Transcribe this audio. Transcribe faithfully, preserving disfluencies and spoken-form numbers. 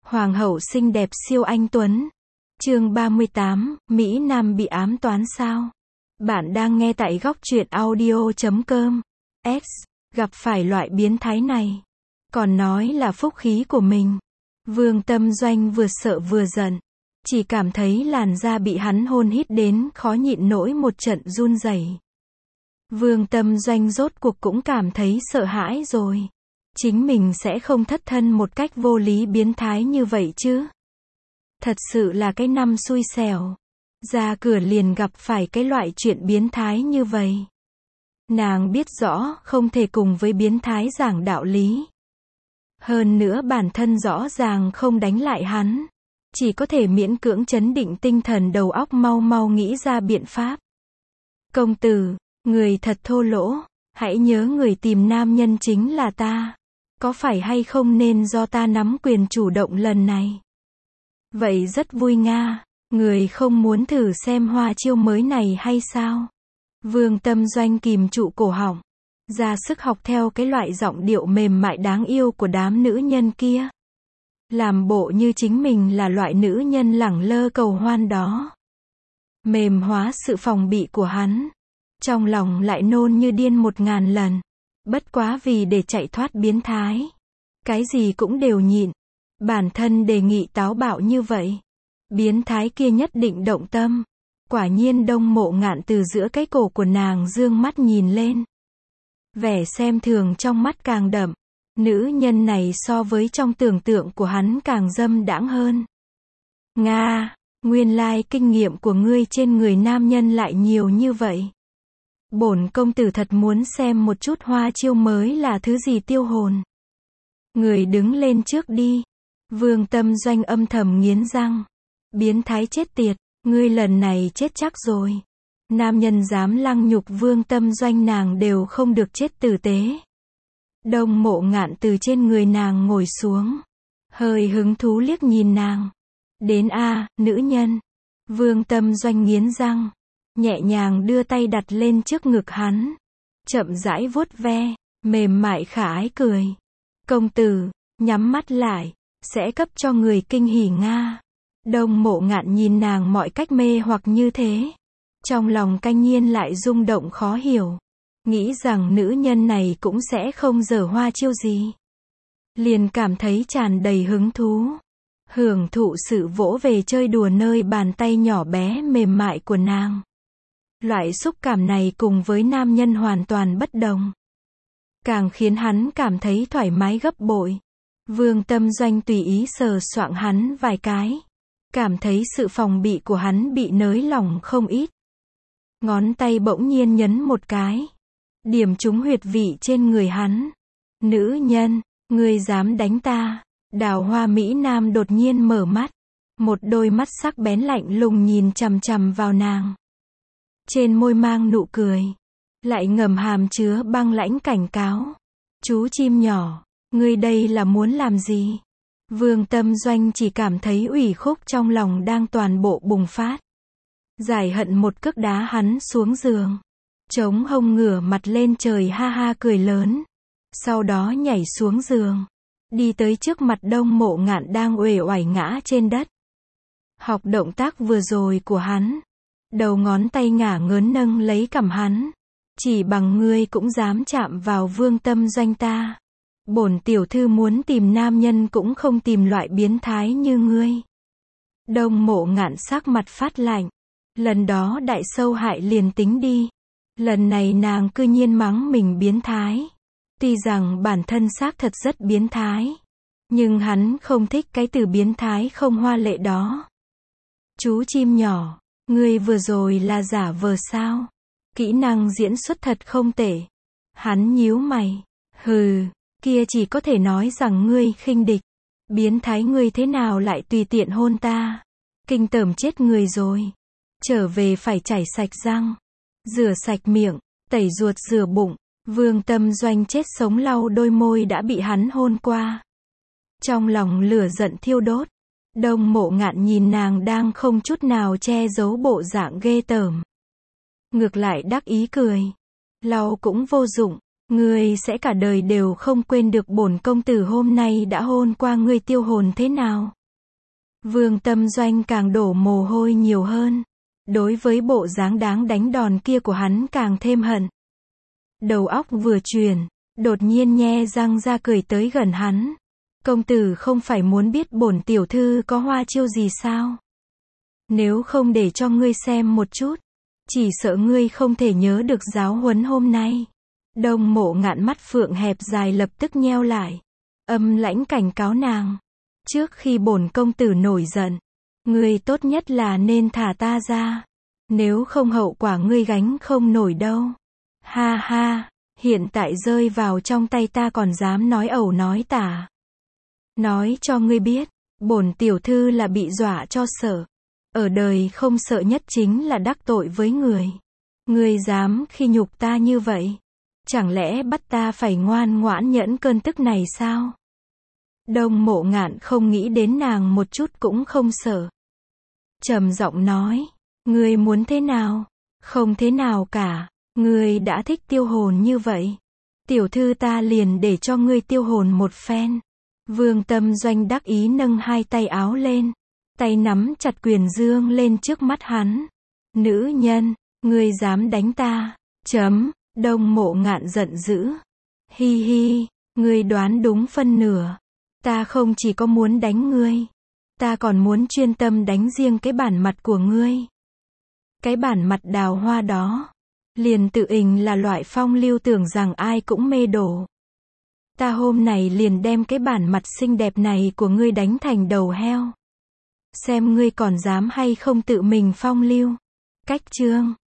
Hoàng hậu xinh đẹp siêu anh tuấn. Chương ba mươi tám, Mỹ Nam bị ám toán sao? Bạn đang nghe tại góc truyện audio chấm com. S. Gặp phải loại biến thái này. Còn nói là phúc khí của mình. Vương Tâm Doanh vừa sợ vừa giận. Chỉ cảm thấy làn da bị hắn hôn hít đến khó nhịn nổi một trận run rẩy. Vương Tâm Doanh rốt cuộc cũng cảm thấy sợ hãi rồi. Chính mình sẽ không thất thân một cách vô lý biến thái như vậy chứ. Thật sự là cái năm xui xẻo. Ra cửa liền gặp phải cái loại chuyện biến thái như vậy. Nàng biết rõ không thể cùng với biến thái giảng đạo lý. Hơn nữa bản thân rõ ràng không đánh lại hắn. Chỉ có thể miễn cưỡng trấn định tinh thần đầu óc mau mau nghĩ ra biện pháp. Công tử, người thật thô lỗ, hãy nhớ người tìm nam nhân chính là ta. Có phải hay không nên do ta nắm quyền chủ động lần này? Vậy rất vui nga, người không muốn thử xem hoa chiêu mới này hay sao? Vương Tâm Doanh kìm trụ cổ họng, ra sức học theo cái loại giọng điệu mềm mại đáng yêu của đám nữ nhân kia. Làm bộ như chính mình là loại nữ nhân lẳng lơ cầu hoan đó. Mềm hóa sự phòng bị của hắn. Trong lòng lại nôn như điên một ngàn lần. Bất quá vì để chạy thoát biến thái. Cái gì cũng đều nhịn. Bản thân đề nghị táo bạo như vậy. Biến thái kia nhất định động tâm. Quả nhiên Đông Mộ Ngạn từ giữa cái cổ của nàng dương mắt nhìn lên. Vẻ xem thường trong mắt càng đậm. Nữ nhân này so với trong tưởng tượng của hắn càng dâm đãng hơn. Nga, nguyên lai kinh nghiệm của ngươi trên người nam nhân lại nhiều như vậy. Bổn công tử thật muốn xem một chút hoa chiêu mới là thứ gì tiêu hồn. Người đứng lên trước đi. Vương Tâm Doanh âm thầm nghiến răng. Biến thái chết tiệt, ngươi lần này chết chắc rồi. Nam nhân dám lăng nhục Vương Tâm Doanh nàng đều không được chết tử tế. Đông Mộ Ngạn từ trên người nàng ngồi xuống. Hơi hứng thú liếc nhìn nàng. Đến a, nữ nhân. Vương Tâm Doanh nghiến răng. Nhẹ nhàng đưa tay đặt lên trước ngực hắn. Chậm rãi vuốt ve, mềm mại khả ái cười. Công tử, nhắm mắt lại, sẽ cấp cho người kinh hỉ nga. Đông Mộ Ngạn nhìn nàng mọi cách mê hoặc như thế. Trong lòng canh nhiên lại rung động khó hiểu. Nghĩ rằng nữ nhân này cũng sẽ không giở hoa chiêu gì. Liền cảm thấy tràn đầy hứng thú. Hưởng thụ sự vỗ về chơi đùa nơi bàn tay nhỏ bé mềm mại của nàng. Loại xúc cảm này cùng với nam nhân hoàn toàn bất đồng. Càng khiến hắn cảm thấy thoải mái gấp bội. Vương Tâm Doanh tùy ý sờ soạng hắn vài cái. Cảm thấy sự phòng bị của hắn bị nới lỏng không ít. Ngón tay bỗng nhiên nhấn một cái. Điểm trúng huyệt vị trên người hắn. Nữ nhân, ngươi dám đánh ta. Đào Hoa Mỹ Nam đột nhiên mở mắt. Một đôi mắt sắc bén lạnh lùng nhìn chằm chằm vào nàng. Trên môi mang nụ cười. Lại ngầm hàm chứa băng lãnh cảnh cáo. Chú chim nhỏ, ngươi đây là muốn làm gì? Vương Tâm Doanh chỉ cảm thấy ủy khúc trong lòng đang toàn bộ bùng phát. Giải hận một cước đá hắn xuống giường. Chống hông ngửa mặt lên trời ha ha cười lớn. Sau đó nhảy xuống giường. Đi tới trước mặt Đông Mộ Ngạn đang uể oải ngã trên đất. Học động tác vừa rồi của hắn. Đầu ngón tay ngả ngớn nâng lấy cằm hắn. Chỉ bằng ngươi cũng dám chạm vào Vương Tâm Doanh ta. Bổn tiểu thư muốn tìm nam nhân cũng không tìm loại biến thái như ngươi. Đông Mộ Ngạn sắc mặt phát lạnh. Lần đó đại sâu hại liền tính đi. Lần này nàng cư nhiên mắng mình biến thái. Tuy rằng bản thân xác thật rất biến thái. Nhưng hắn không thích cái từ biến thái không hoa lệ đó. Chú chim nhỏ, ngươi vừa rồi là giả vờ sao? Kỹ năng diễn xuất thật không tệ. Hắn nhíu mày. Hừ, kia chỉ có thể nói rằng ngươi khinh địch. Biến thái ngươi thế nào lại tùy tiện hôn ta? Kinh tởm chết người rồi. Trở về phải chải sạch răng. Rửa sạch miệng, tẩy ruột rửa bụng. Vương Tâm Doanh chết sống lau đôi môi đã bị hắn hôn qua. Trong lòng lửa giận thiêu đốt. Đông Mộ Ngạn nhìn nàng đang không chút nào che giấu bộ dạng ghê tởm. Ngược lại đắc ý cười. Lau cũng vô dụng. Ngươi sẽ cả đời đều không quên được bổn công tử hôm nay đã hôn qua ngươi tiêu hồn thế nào. Vương Tâm Doanh càng đổ mồ hôi nhiều hơn. Đối với bộ dáng đáng đánh đòn kia của hắn càng thêm hận. Đầu óc vừa chuyển, đột nhiên nhe răng ra cười tới gần hắn. Công tử không phải muốn biết bổn tiểu thư có hoa chiêu gì sao? Nếu không để cho ngươi xem một chút, chỉ sợ ngươi không thể nhớ được giáo huấn hôm nay. Đông Mộ Ngạn mắt phượng hẹp dài lập tức nheo lại. Âm lãnh cảnh cáo nàng. Trước khi bổn công tử nổi giận, ngươi tốt nhất là nên thả ta ra. Nếu không hậu quả ngươi gánh không nổi đâu. Ha ha, hiện tại rơi vào trong tay ta còn dám nói ẩu nói tả. Nói cho ngươi biết, bổn tiểu thư là bị dọa cho sợ. Ở đời không sợ nhất chính là đắc tội với người. Ngươi dám khi nhục ta như vậy? Chẳng lẽ bắt ta phải ngoan ngoãn nhẫn cơn tức này sao? Đông Mộ Ngạn không nghĩ đến nàng một chút cũng không sợ. Trầm giọng nói, ngươi muốn thế nào? Không thế nào cả, ngươi đã thích tiêu hồn như vậy. Tiểu thư ta liền để cho ngươi tiêu hồn một phen. Vương Tâm Doanh đắc ý nâng hai tay áo lên, tay nắm chặt quyền dương lên trước mắt hắn. Nữ nhân, ngươi dám đánh ta? Chấm, Đông Mộ Ngạn giận dữ. Hi hi, ngươi đoán đúng phân nửa. Ta không chỉ có muốn đánh ngươi, ta còn muốn chuyên tâm đánh riêng cái bản mặt của ngươi. Cái bản mặt đào hoa đó, liền tự ình là loại phong lưu tưởng rằng ai cũng mê đổ. Ta hôm này liền đem cái bản mặt xinh đẹp này của ngươi đánh thành đầu heo. Xem ngươi còn dám hay không tự mình phong lưu. Cách chương